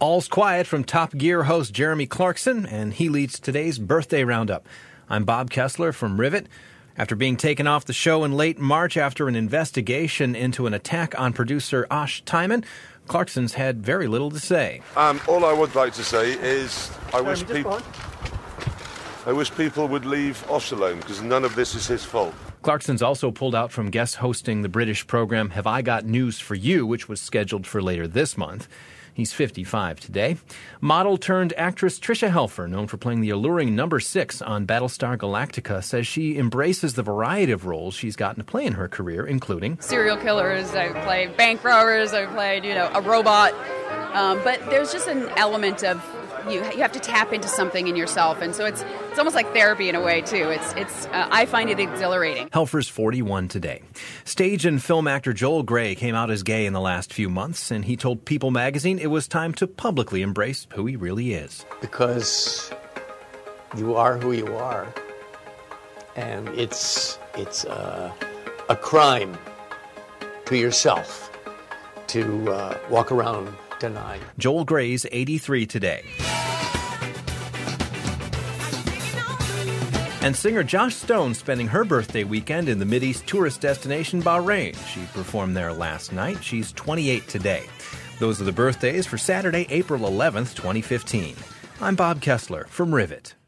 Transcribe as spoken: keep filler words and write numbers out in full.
All's quiet from Top Gear host Jeremy Clarkson, and he leads today's birthday roundup. I'm Bob Kessler from Rivet. After being taken off the show in late March after an investigation into an attack on producer Ash Tyman, Clarkson's had very little to say. Um, all I would like to say is I wish people I wish people would leave Osh alone, because none of this is his fault. Clarkson's also pulled out from guest hosting the British program Have I Got News for You, which was scheduled for later this month. He's fifty-five today. Model turned actress Tricia Helfer, known for playing the alluring number six on Battlestar Galactica, says she embraces the variety of roles she's gotten to play in her career, including serial killers. I've played bank robbers. I've played, you know, a robot. Um, but there's just an element of you you have to tap into something in yourself, and so it's it's almost like therapy in a way too. It's it's uh, I find it exhilarating. Helfer's forty-one today. Stage and film actor Joel Grey came out as gay in the last few months, and he told People magazine it was time to publicly embrace who he really is. Because you are who you are, and it's it's uh, a crime to yourself to uh, walk around denying. Joel Grey's eighty-three today. And singer Joss Stone spending her birthday weekend in the Mideast tourist destination Bahrain. She performed there last night. She's twenty-eight today. Those are the birthdays for Saturday, April eleventh, twenty fifteen. I'm Bob Kessler from Rivet.